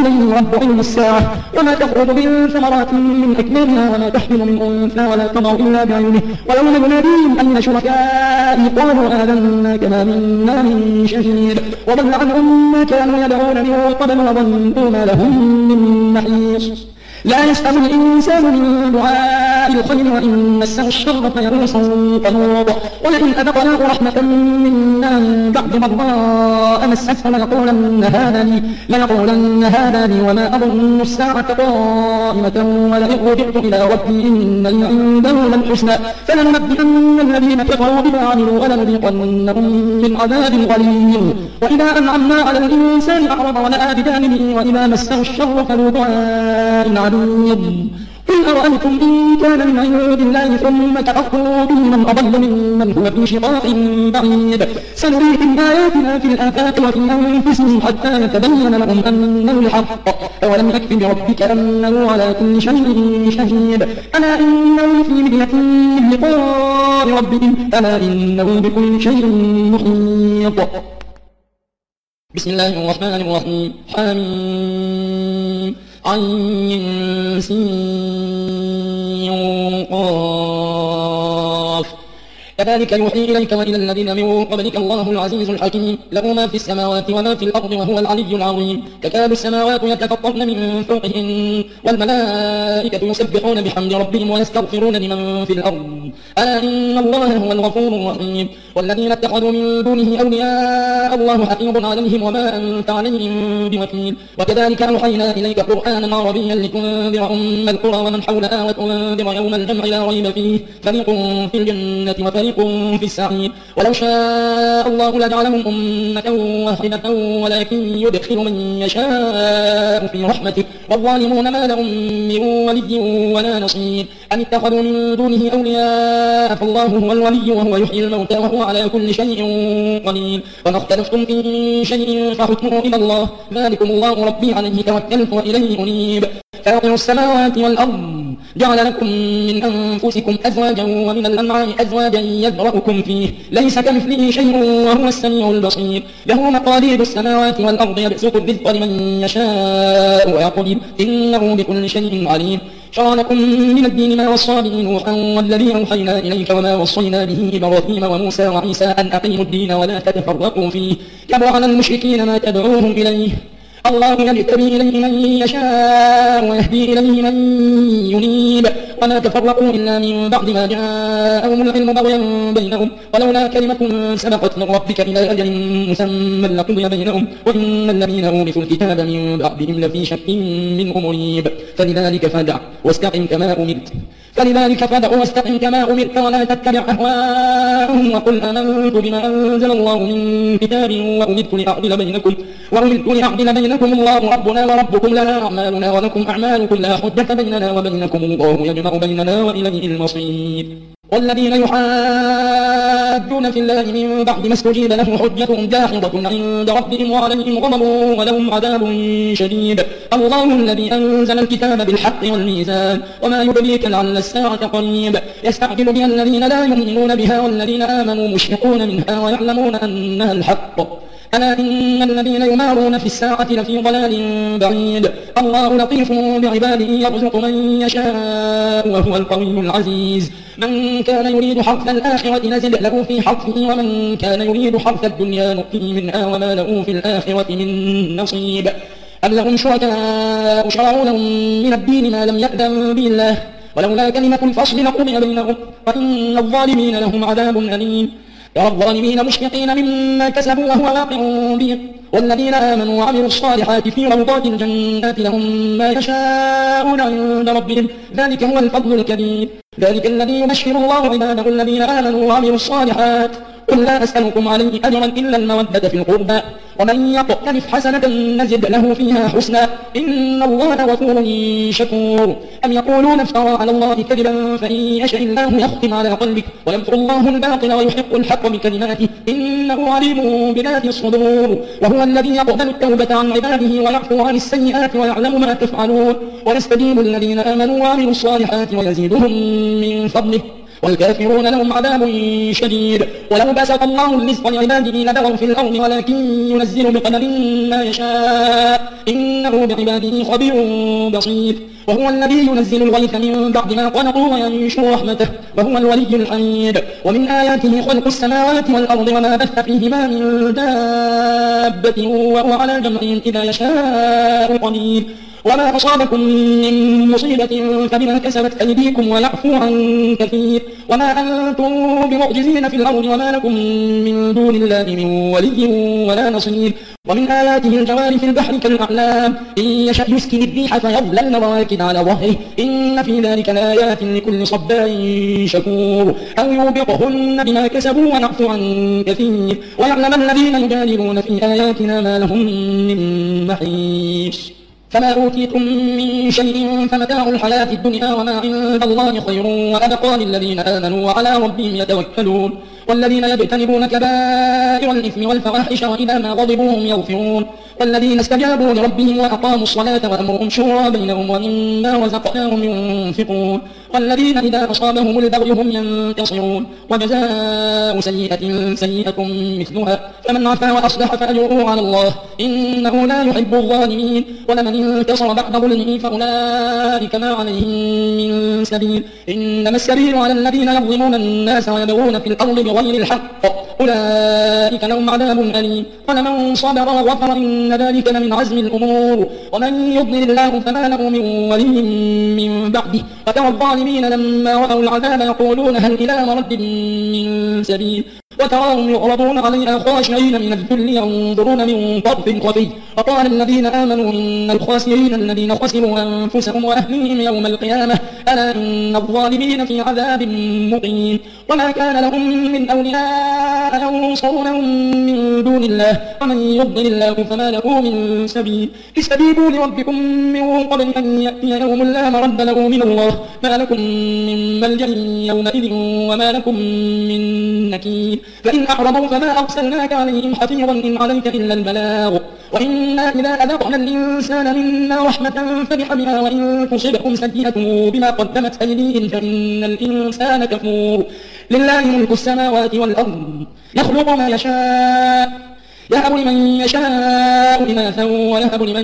إليه رب علم الساعة وما تخرج من ثمرات من أكمامها وما تحمل من أنثى ولا تضع إلا بعلمه ويوم يناديهم أين شركائي قالوا آذناك ما منا من شهيد وضل عنهم ما كانوا يدعون من قبل وظنوا ما لهم من محيص لا يسأم الإنسان من دعاء الخير وإن مسه الشر فيئوس قنوط ولئن أذقناه رحمة منا من بعد ضراء مسته ليقولن هذا لي وما أظن الساعة قائمة ولئن رجعت إلى ربي إن لي عنده للحسنى فلننبئن الذين كفروا بما عملوا ولنذيقنهم من عذاب غليظ وإذا أنعمنا على الإنسان أعرض ونأى بجانبه وإذا مسه الشر فذو دعاء عريض قل أرأيتم إن كان من عند الله ثم كفرتم به من أضل ممن هو في شقاق بعيد سنريهم آياتنا في الآفاق وفي أنفسهم حتى يتبين لهم أنه الحق أولم يكف بربك أنه على كل شيء شهيد ألا إنه في مرية من لقاء ربهم ألا إنه بكل شيء محيط بسم الله الرحمن الرحيم حميم عين سين قاف كذلك يوحي إليك وإلى الذين من قبلك الله العزيز الحكيم له ما في السماوات وما في الأرض وهو العلي العظيم تكاد السماوات يتفطرن من فوقهن والملائكة يسبحون بحمد ربهم ويستغفرون لمن في الأرض ألا إن الله هو الغفور الرحيم والذين اتخذوا من دونه أولياء الله حفيظ عليهم وما أنت عليهم بوكيل وكذلك أوحينا إليك قرآنا عربيا لتنذر أم القرى ومن حولها وتنذر يوم الجمع لا ريب فيه فريق في الجنة وفريق في السعير ولو شاء الله لجعلهم أمة واحدة ولكن يدخل من يشاء في رحمته والظالمون ما لهم من ولي ولا نصير أم اتخذوا من دونه أولياء فالله هو الولي وهو يحيي الموتى وهو على كل شيء قدير وما اختلفتم في شيء فحكمه إلى الله ذلكم الله ربي عليه توكلت وإليه أنيب فاطر السماوات والأرض جعل لكم من أنفسكم أزواجا ومن الأنعام أزواجا يذرأكم فيه ليس كمثله شيء وهو السميع البصير له مقاليد السماوات والأرض يبسط الرزق لمن يشاء ويقدر إنه بكل شيء عليم شرع لكم من الدين ما وصى به نوحا والذي أوحينا إليك وما وصينا به إبراهيم وموسى وعيسى أن أقيموا الدين ولا تتفرقوا فيه كبر على المشركين ما تدعوهم إليه الله يجتبي إليه من يشاء ويهدي إليه من ينيب وما تفرقوا إلا من بعد ما جاءهم العلم بغيا بينهم ولولا كلمة سبقت من ربك إلى أجل مسمى لقضي بينهم وإن الذين أورثوا الكتاب من بعدهم لفي شك منه مريب فلذلك فادع واستقم كما أمرت ولا تتبع أهواءهم وقل آمنت بما أنزل الله من كتاب وأمرت لأعدل بينكم الله ربنا وربكم لنا أعمالنا ولكم أعمالكم لا حجة بيننا وبينكم الله يجمع بيننا وإليه المصير والذين يحاجون في الله من بعد ما استجيب له حجتهم داحضة عند ربهم وعليهم غضب ولهم عذاب شديد الله الذي أنزل الكتاب بالحق والميزان وما يدريك لعل الساعة قريب يستعجل بها الذين لا يؤمنون بها والذين آمنوا مشفقون منها ويعلمون أنها الحق ألا إن الذين يمارون في الساعة لفي ضلال بعيد الله لطيف بعباده يرزق من يشاء وهو القوي العزيز من كان يريد حرث الآخرة نزل له في حرثه ومن كان يريد حرث الدنيا نؤتيه منها وما له في الآخرة من نصيب أم لهم شركاء شرعوا لهم من الدين ما لم يأذن به الله ولولا كلمة الفصل لقضي بينهم وإن الظالمين لهم عذاب أليم يرى الظالمين مشفقين مما كسبوا وهو واقع بهم والذين آمنوا وعملوا الصالحات في روضات الجنات لهم ما يشاءون عند ربهم ذلك هو الفضل الكبير ذلك الذي يبشر الله عباده الذين آمنوا وعملوا الصالحات قل لا أسألكم عليه أجرا إلا المودة في القربى ومن يقترف حسنة نزد له فيها حسنا إن الله غفور شكور أم يقولون افترى على الله كذبا فإن يشاء الله يختم على قلبك ويمحو الله الباطل ويحق الحق بكلماته إنه عليم بذات الصدور وهو الذي يقبل التوبة عن عباده ويعفو عن السيئات ويعلم ما تفعلون ويستجيب الذين آمنوا وعملوا الصالحات ويزيدهم من فضله والكافرون لهم عذاب شديد. ولو بسط الله الرزق لعباده لبغوا في الأرض ولكن ينزل بقدر ما يشاء إنه بعباده خبير بصير. وهو الذي ينزل الغيث من بعد ما قنطوا وينشر رحمته وهو الولي الحميد. ومن آياته خلق السماوات والأرض وما بث فيهما من دابة وهو على جمعهم إذا يشاء قدير. وما أصابكم من مصيبة فبما كسبت أيديكم ويعفو عن كثير. وما أنتم بمعجزين في الأرض وما لكم من دون الله من ولي ولا نصير. ومن آياته الجوار في البحر كالأعلام إن يشأ يسكن الريح فيظللن رواكد على ظهره إن في ذلك لآيات لكل صبار شكور. أو يوبقهن بما كسبوا ويعفو عن كثير. ويعلم الذين يجادلون في آياتنا ما لهم من محيص. فما أوتيتم من شيء فمتاع الحياة الدنيا وما عند الله خير وأبقى للذين آمنوا وعلى ربهم يتوكلون. والذين يجتنبون كبائر الإثم والفواحش وإذا ما غضبوا هم يغفرون. والذين استجابوا لربهم وأقاموا الصلاة وأمرهم شورى بينهم ومما رزقناهم ينفقون. والذين إذا أصابهم البغي هم ينتصرون. وجزاء سيئة سيئة مثلها فمن عفا وأصلح فأجره على الله إنه لا يحب الظالمين. ولمن انتصر بعد ظلمه فأولئك ما عليهم من سبيل إنما السبيل على الذين يظلمون الناس ويبغون في الأرض بغير الحق أولئك لهم عذاب أليم. ولمن صبر وغفر إن ذلك لمن عزم الأمور. ومن يضلل الله فما له من ولي من بعده. وترى الظالمين لما رأوا العذاب يقولون هل إلى مرد من سبيل. وتراهم يعرضون عليها خاشعين من الذل ينظرون من طرف خفي. وقال الذين آمنوا إن الخاسرين الذين خسروا أنفسهم وأهليهم يوم القيامة ألا إن الظالمين في عذاب مقيم. وما كان لهم من أولياء ينصرونهم من دون الله ومن يضلل الله فما له من سبيل. استجيبوا لربكم من قبل أن يأتي يوم لا مرد له من الله ما لكم من ملجأ يومئذ وما لكم من نكير. فإن أعرضوا فما أرسلناك عليهم حفيظا إن عليك إلا البلاغ. وإنا إذا أذقنا الإنسان منا رحمة فرح بها وإن تصبهم سيئة بما قدمت أيديهم فإن الإنسان كفور. لله ملك السماوات والأرض يخلق ما يشاء يهب لمن يشاء إناثا ويهب لمن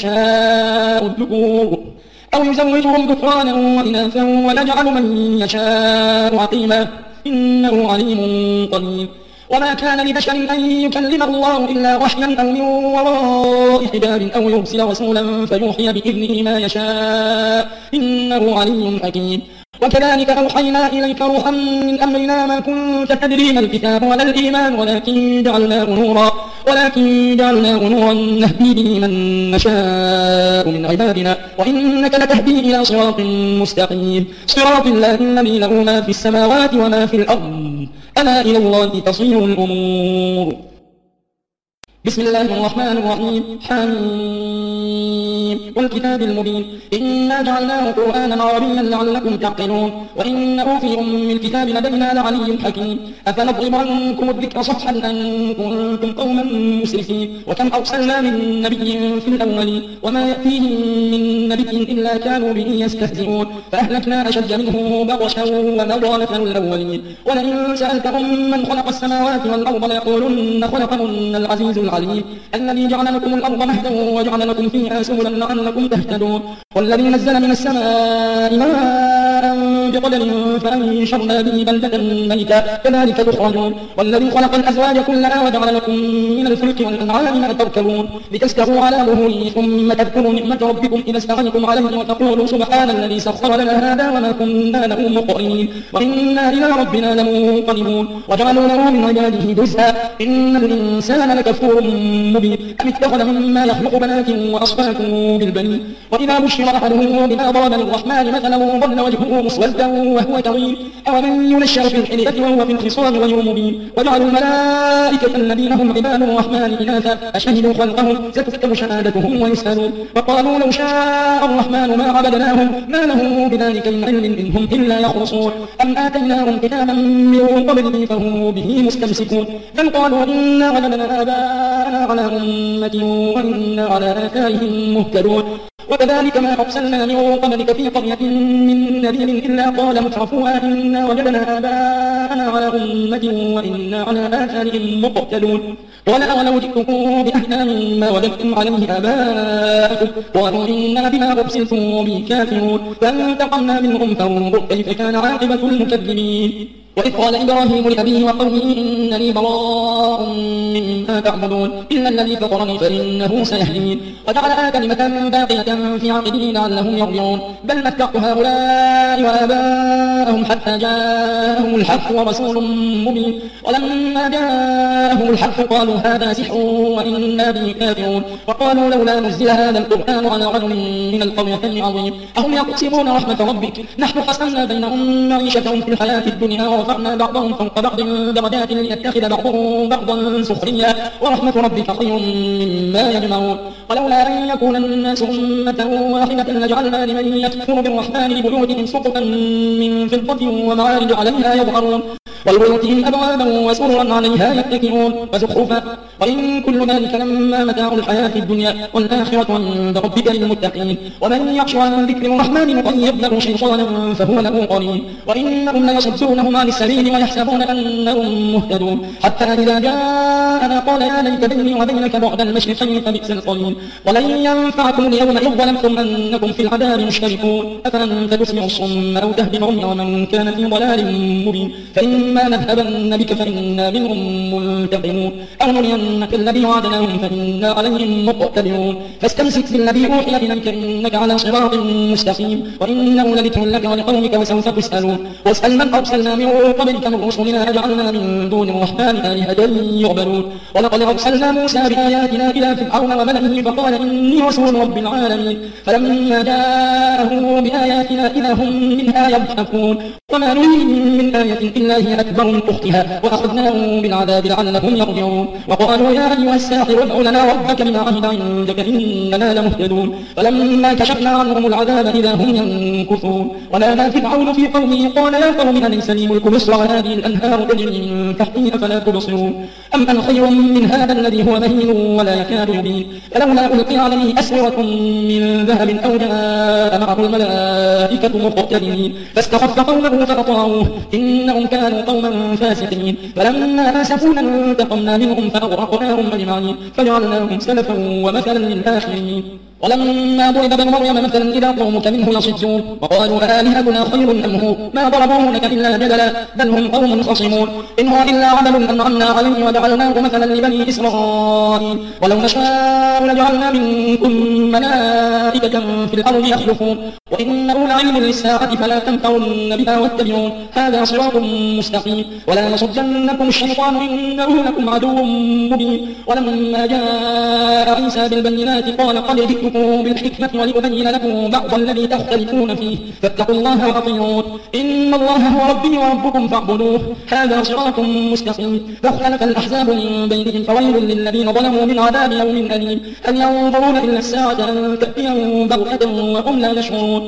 يشاء الذكور أو يزوجهم ذكرانا وإناثا ويجعل من يشاء عقيما إنه عليم قدير. وما كان لبشر أن يكلم الله إلا وحيا أو من وراء حجاب أو يرسل رسولا فيوحي بإذنه ما يشاء إنه عليم حكيم. وكذلك أوحينا إليك روحا من أمرنا ما كنت تدري ما الكتاب ولا الإيمان ولكن جعلناه نورا نهدي به من نشاء من عبادنا وإنك لتهدي إلى صراط مستقيم صراط الله الذي له ما في السماوات وما في الأرض ألا إلى الله تصير الأمور. بسم الله الرحمن الرحيم حميم والكتاب المبين إنا جعلناه قرآنا عربيا لعلكم تعقلون وإنه في الكتاب لدينا لعلي حكيم. أفنضرب عنكم الذكر صفحا أن كنتم قوما مسرفين. وكم أرسلنا من نبي في الأولين وما يأتيهم من نبي إلا كانوا به يستهزئون فأهلكنا أشد منهم بطشا ومضى مثل الأولين. ولئن سألتهم من خلق السماوات والأرض ليقولن خلقهن العزيز العليم الذي جعل لكم الأرض مهدا وجعل لكم فيها سبلا لعلكم تهتدون. والذي نزل من السماء ماء بقدر فأنشرنا به بلدة ميتا كذلك تخرجون. والذي خلق الأزواج كلها وجعل لكم من الفلك والأنعام ما تركبون لتستووا على ظهوره ثم تذكروا نعمة ربكم إذا استعنتم عليه وتقولوا سبحان الذي سخر لنا هذا وما كنا له مقرنين وإنا إلى ربنا لمنقلبون. وجعلوا له من عباده جزءا إن الإنسان لكفور مبين أم اتخذ مما يخلق بنات وأصفاكم بالبنين. وإذا بشر أحدهم بما ضرب للرحمن مثلا ظل وجهه مسودا وهو كظيم أومن ينشأ في الحلية وهو في الخصام غير مبين. وجعلوا الملائكة الذين هم عباد الرحمن إناثا أشهدوا خلقهم ستكتب شهادتهم ويسألون. وقالوا لو شاء الرحمن ما عبدناهم ما له بذلك من علم إن هم إلا يخرصون أم آتيناهم كتابا من قبله فهم به مستمسكون بل قالوا إنا وجدنا آباءنا على أمة وإنا على آثارهم مهتدون. وكذلك ما أرسلنا من قبلك في قرية من نذير إلا قال مترفوها إنا وجدنا آباءنا على أمة وإنا على آثارهم مقتدون قال أولو جئتكم بأهدى مما وجدتم عليه آباءكم قالوا إنا بما أرسلتم به كافرون فانتقمنا منهم فانظر كيف كان عاقبة المكذبين وإذ قال إبراهيم لأبيه وقومه إنني براء مما تعبدون إلا الذي فطرني فإنه سيهدين وجعلها كلمة باقية في عقبه لعلهم يرجعون بل متعت هؤلاء وآباءهم حتى جاءهم الحق ورسول مبين ولما جاءهم الحق قالوا هذا سحر وإنا به كافرون وقالوا لولا نزل هذا القرآن على رجل من القريتين عظيم أهم يقسمون رحمة ربك نحن قسمنا بينهم معيشتهم في الحياة الدنيا ورفعنا بعضهم فوق بعض درجات ليتخذ بعضهم بعضا سخريا ورحمة ربك خير مما يجمعون ولولا أن يكون الناس أمة واحدة لجعلنا لمن يكفر بالرحمن لبيوتهم سقفا من فضة ومعارج عليها يظهرون ولبيوتهم أبوابا وسررا عليها يتكئون وزخرفا وإن كل ذلك لما متاع الحياة الدنيا والآخرة عند ربك للمتقين ومن يعش عن ذكر الرحمن نقيض له شيطانا فهو له قرين وإنهم ليصدونهم عن السبيل ويحسبون أنهم مهتدون حتى إذا جاءنا قال يا ليت بيني وبينك بعد المشرقين فبئس القرين ولن ينفعكم اليوم إذ ظلمتم أنكم في العذاب مشتركون أفأنت تسمع الصم أو تهدي العمي ومن كان في ضلال مبين فإما نذهبن بك فإنا منهم منتقمون أو نرينك الذي وعدناهم فإنا عليهم مقتدرون فاستمسك بالذي أوحي إليك إنك على صراط مستقيم وإنه لذكر لك ولقومك وسوف تسألون واسأل من أرسلنا من قبلك من رسلنا أجعلنا من دون الرحمن آلهة يعبدون ولقد أرسلنا موسى بآياتنا إلى فرعون وملئه فقال إني رسول رب العالمين فلما جاءهم بآياتنا إذا هم منها يضحكون وما نريهم من آية إلا هي أكبر من أختها وأخذناهم بالعذاب لعلهم يرجعون وقالوا يا أيها الساحر ادع لنا ربك بما عهد عندك إننا لمهتدون فلما كشفنا عنهم العذاب إذا هم ينكثون ونادى فرعون في قومه قال يا قوم أليس لي ملك مصر وهذه الأنهار تجري من تحتي أفلا تبصرون أم أنا خير من هذا الذي هو مهين ولا يكاد يبين فلولا ألقي عليه أسورة من ذهب أو جاء معه الملائكة مقترنين فاستخف قومه فأطاعوه إنهم كانوا قوما فاسقين فلما آسفونا انتقمنا منهم فأغرقناهم أجمعين فجعلناهم سلفا ومثلا للآخرين ولما ضرب ابن مريم مثلا إذا قومك منه يصدون وقالوا آلهتنا خير أم هو ما ضربوه لك إلا جدلا بل هم قوم خصمون إن هو إلا عمل أنعمنا عليه وجعلناه مثلا لبني إسرائيل ولو نشاء لجعلنا منكم ملائكة في الأرض يخلفون وإنه لعلم للساعة فلا تمترن بها واتبعون هذا صراط مستقيم ولا يصدنكم الشيطان إنه لكم عدو مبين ولما جاء عيسى بالبينات قال قد جئتكم بالحكمة ولأبين لكم بعض الذي تختلفون فيه فاتقوا الله وأطيعون إن الله هو ربي وربكم فاعبدوه هذا صراط مستقيم فاختلف الأحزاب من بينهم فويل للذين ظلموا من عذاب يوم أليم هل ينظرون إلا الساعة أن تأتيهم بغتة وهم لا يشعرون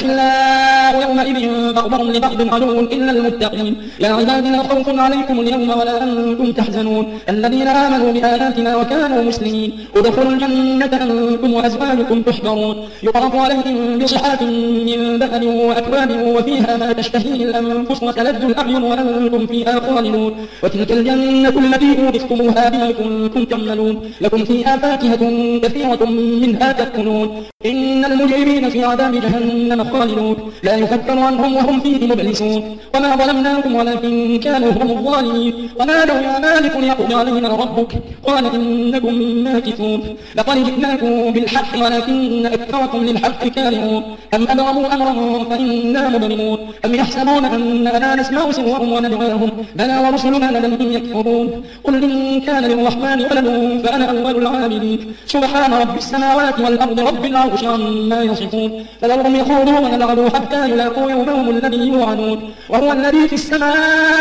الأخلاء يومئذ بعضهم لبعض عدو إلا المتقين يا عبادي لا خوف عليكم اليوم ولا أنتم تحزنون الذين آمنوا بآياتنا وكانوا مسلمين ادخلوا الجنة أنتم وأزواجكم تحبرون يطاف عليهم بصحات من ذهب وأكواب وفيها ما تشتهيه الأنفس وتلذ الأعين وأنتم فيها خالدون وتلك الجنة التي أورثتموها بما كنتم تعملون لكم فيها فاكهة كثيرة منها تأكلون إن المجرمين في عذاب جهنم خالدون لا يفكر عنهم وهم فيه مبلسون وما ظلمناهم ولكن كانوا هم الظالمين ونادوا يا مالك ليقضي علينا ربك قال إنكم ماكثون لقد جئناكم بالحق ولكن أكثركم للحق كارهون أم أبرموا أمرا فإنا مبرمون أم يحسبون أننا نسمع سرهم وندعاهم بلى ورسلنا لديهم يكفرون قل إن كان للرحمن ولد فأنا أول العابدين سبحان رب السماوات والأرض رب العرش عما يصفون فذرهم يخوضوا ويلعبوا حتى يلاقوا يومهم الذي يوعدون وهو الذي في السماء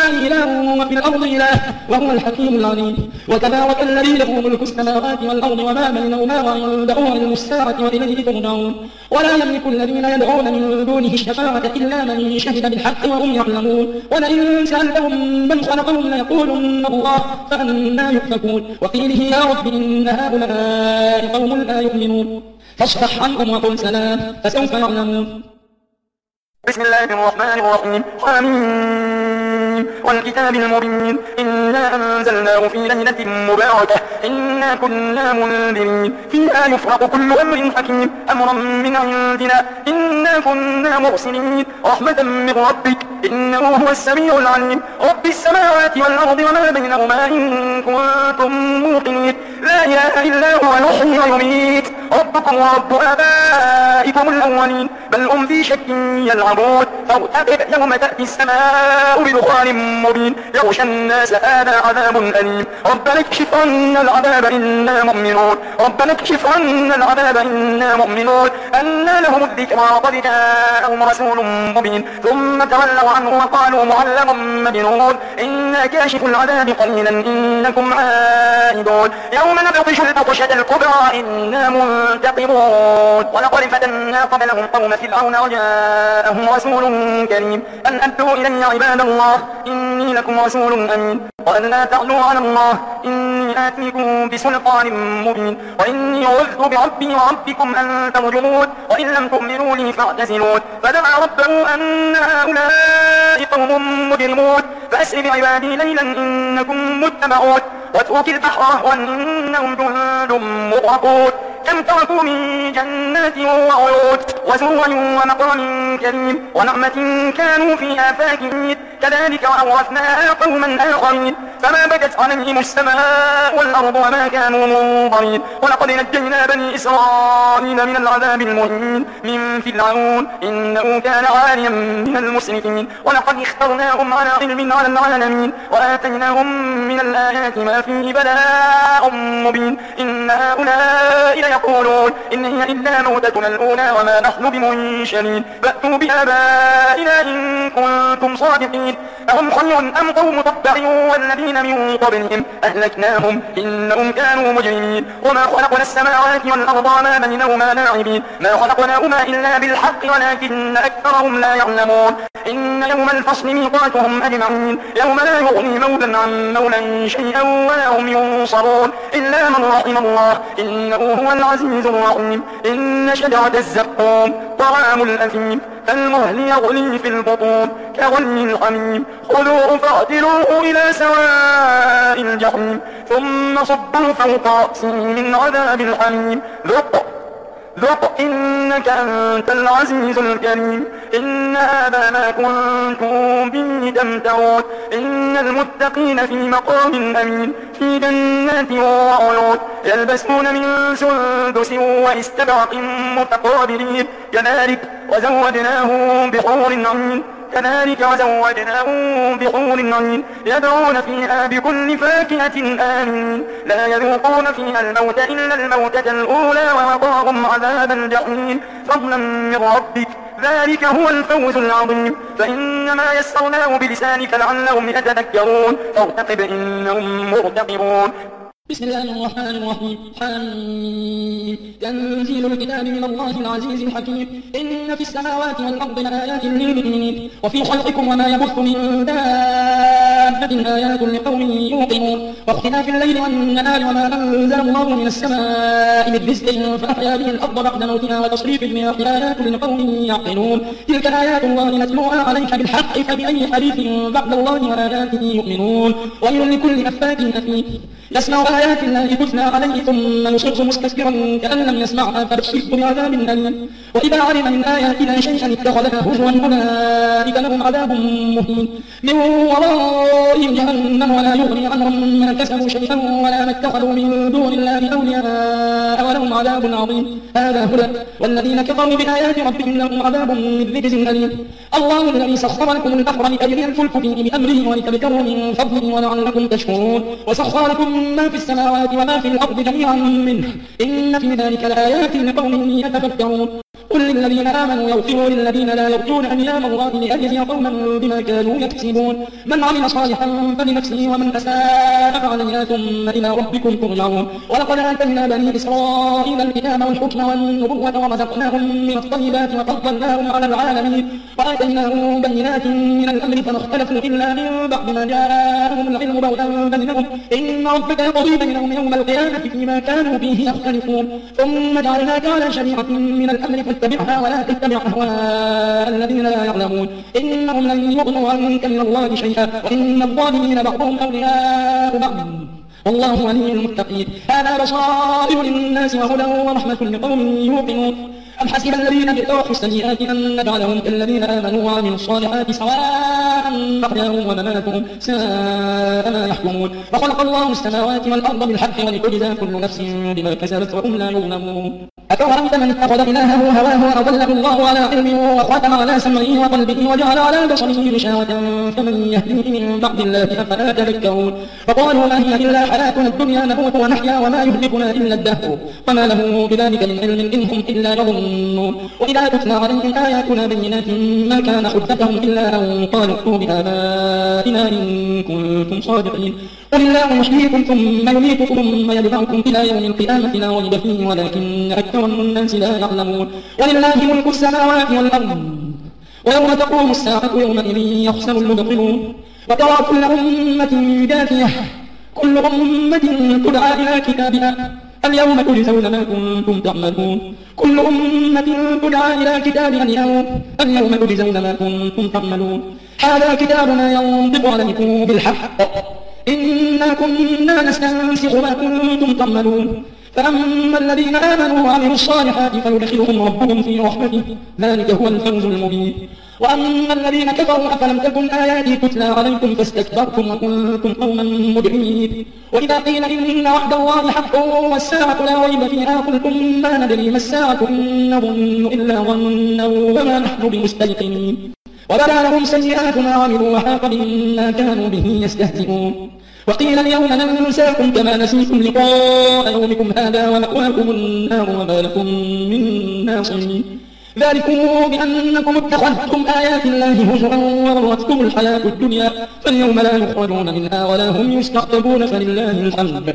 إله وفي الأرض إله وهو الحكيم العليم وتبارك الذي له ملك السماوات والأرض وما بينهما وعنده علم الساعة وإليه ترجعون ولا يملك الذين يدعون من دونه الشفاعة إلا من شهد بالحق وهم يعلمون ولئن سألتهم من خلقهم ليقولن الله فأنى يؤفكون وقيله يا رب إن هؤلاء قوم لا يؤمنون فاصفح عنهم وقل سلام فسوف يعلمون. بسم الله الرحمن الرحيم. حميم والكتاب المبين إنا أنزلناه في ليلة مباركة إنا كنا منذرين فيها يفرق كل أمر حكيم أمرا من عندنا إنا كنا مرسلين رحمة من ربك إنه هو السميع العليم. رب السماوات والأرض وما بينهما إن كنتم موقنين لا إله إلا هو يحيي ويميت ربكم ورب آبائكم الأولين بل هم في شك يلعبون فارتقب يوم تأتي السماء بدخان مبين يغشى الناس هذا عذاب أليم ربنا اكشف عنا العذاب إنا مؤمنون ربنا اكشف عنا العذاب إنا مؤمنون أنى لهم الذكرى وقد جاءهم رسول مبين ثم تولوا عنه وقالوا معلم مجنون إنا كاشف العذاب قليلا إنكم عائدون يوم نبطش البطشة الكبرى إنا منتقمون ولقد فتنا قبلهم قوم فرعون وجاءهم رسول كريم أن أدوا إلي عباد الله إني لكم رسول أمين وأن لا تعلوا على الله إني آتيكم بسلطان مبين وإني عذت بربي وربكم أن ترجمون وإن لم تؤمنوا لي فاعتزلون فدعا ربه أن هؤلاء قوم مجرمون فأسر بعبادي ليلا إنكم متبعون واترك البحر رهوا إنهم جند مغرقون كم تركوا من جنات وعيون وزروع ومقام كريم ونعمة كانوا فيها فاكهين كذلك وأورثناها قوما آخرين فما بدت عليهم السماء والأرض وما كانوا منظرين ولقد نجينا بني إسرائيل من العذاب المهين من فرعون إنه كان عاليا من المسرفين ولقد اخترناهم على علم على العالمين وآتيناهم من الآيات ما فيه بلاء مبين إن هؤلاء يقولون إن هي إلا موتتنا الأولى وما نحن بمنشرين فأتوا بآبائنا إن كنتم صادقين أهم خير أم قوم تبع والذين من قبلهم أهلكناهم إنهم كانوا مجرمين وما خلقنا السماوات والأرض وما بينهما لاعبين ما خلقناهما إلا بالحق ولكن أكثرهم لا يعلمون إن يوم الفصل ميقاتهم أجمعين يوم لا يغني مولا عن مولا شيئا ولا هم ينصرون إلا من رحم الله إنه هو العزيز الرحيم إن شجرة الزقوم طعام الأثيم كالمهل يغلي في البطون كغلي الحميم خذوه فاعتلوه إلى سواء الجحيم ثم صبوا فوق رأسه من عذاب الحميم ذق إنك أنت العزيز الكريم إن هذا ما كنتم به تمترون إن المتقين في مقام أمين في جنات وعيون يلبسون من سندس واستبرق متقابلين كذلك وزودناهم بحور عين يدعون فيها بكل فاكهة آمين لا يذوقون فيها الموت إلا الموتة الأولى ووقاهم عذاب الجحيم فضلا من ربك ذلك هو الفوز العظيم فإنما يسرناه بلسانك لعلهم يتذكرون فارتقب إنهم مرتقبون. بسم الله الرحمن الرحيم. حميم تنزيل الكتاب من الله العزيز الحكيم إن في السماوات والأرض لآيات للمؤمنين وفي خلقكم وما يبث من دابة آيات لقوم يوقنون واختلاف الليل والنهار وما أنزل الله من السماء من رزق فأحيا به الأرض بعد موتها وتصريف الرياح آيات لقوم يعقلون تلك آيات الله نتلوها عليك بالحق فبأي حديث بعد الله وآياته يؤمنون ويل لكل أفاك أثيم يسمع آيات الله تتلى عليه ثم يصر مستكبرا كأن لم يسمعها فبشره بعذاب أليم وإذا علم من آياتنا شيئا اتخذها هزوا أولئك لهم عذاب مهين من ورائهم جهنم ولا يغني عنهم ما كسبوا شيئا ولا ما اتخذوا من دون الله أولياء ولهم عذاب عظيم هذا هدى والذين كفروا بآيات ربهم لهم عذاب من رجز أليم الله الذي سخر لكم البحر لتجري الفلك فيه بأمره ولتبتغوا من فضله ولعلكم تشكرون وسخر لكم ما في السماوات وما في الأرض جميعا منه إن في ذلك لآيات لقوم يتفكرون قل للذين آمنوا يغفروا للذين لا يرجون أيام الله ليجزي قوما بما كانوا يكسبون من عمل صالحا فلنفسه ومن أساء فعليها ثم إلى ربكم ترجعون ولقد آتينا بني إسرائيل الكتاب والحكم والنبوة ورزقناهم من الطيبات وفضلناهم على العالمين وآتيناهم بينات من الأمر فما اختلفوا إلا من بعد ما جاءهم العلم بغيا بينهم إن ربك يقضي بينهم يوم القيامة فيما كانوا فيه يختلفون ثم جعلناك على شريعة من الأمر فاتبعها ولا تتبع أهواء الذين لا يعلمون إنهم لن يغنوا عنك من الله شيئا وإن الظالمين بعضهم أولياء بعض والله ولي المتقين هذا بصائر للناس وهدى ورحمة لقوم يوقنون أم حسب الذين اجترحوا السيئات أن نجعلهم كالذين آمنوا وعملوا الصالحات سواء محياهم ومماتهم ساء ما يحكمون وخلق الله السماوات والأرض بالحق ولتجزى كل نفس بما كسبت وهم لا يظلمون أفرأيت من اتخذ إلهه هواه وأضله الله على علم وختم على سمعه وقلبه وجعل على بصره غشاوة فمن يهديه من بعد الله أفلا تذكرون وقالوا ما هي إلا حياتنا الدنيا نموت ونحيا وما يهلكنا إلا الدهر وما له بذلك من علم إن هم إلا يظنون وإذا تتلى عليهم آياتنا بينات ما كان حجتهم إلا أن قالوا ائتوا بآبائنا إن كنتم صادقين قل الله يحييكم ثم يميتكم ثم يبعثكم إلى يوم القيامة لا ريب فيه ولكن أكثر الناس لا يعلمون ولله ملك السماوات والأرض ويوم تقوم الساعة يومئذ يخسر المبطلون وترى كل أمة جاثية كل أمة تدعى إلى كتابها اليوم تجزون ما كنتم تعملون كل أمة تدعى إلى كتابها اليوم تجزون ما كنتم تعملون هذا كتابنا ينطق عليكم بالحق إنا كنا نستنسخ ما كنتم تعملون فأما الذين آمنوا وعملوا الصالحات فيدخلهم ربهم في رحمته ذلك هو الفوز المبين وأما الذين كفروا أفلم تكن آياتي تتلى عليكم فاستكبرتم وكنتم قوما مجرمين وإذا قيل إن وعد الله حق والساعة لا ريب فيها قلتم ما ندري ما الساعة إن نظن إلا ظنا وما نحن بمستيقنين وبدا لهم سيئات ما عملوا وحاق بهم ما كانوا به يستهزئون وقيل اليوم ننساكم كما نسيتم لقاء يومكم هذا ومأواكم النار وما لكم من ناصرين ذلكم بأنكم اتخذتم آيات الله هزوا وغرتكم الحياة الدنيا فاليوم لا يخرجون منها ولا هم يستعتبون فلله الحمد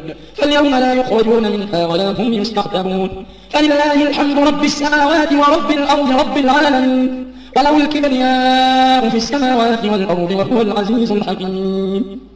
فلله الحمد رب السماوات ورب الأرض رب العالمين وله الكبرياء في السماوات والأرض وهو العزيز الحكيم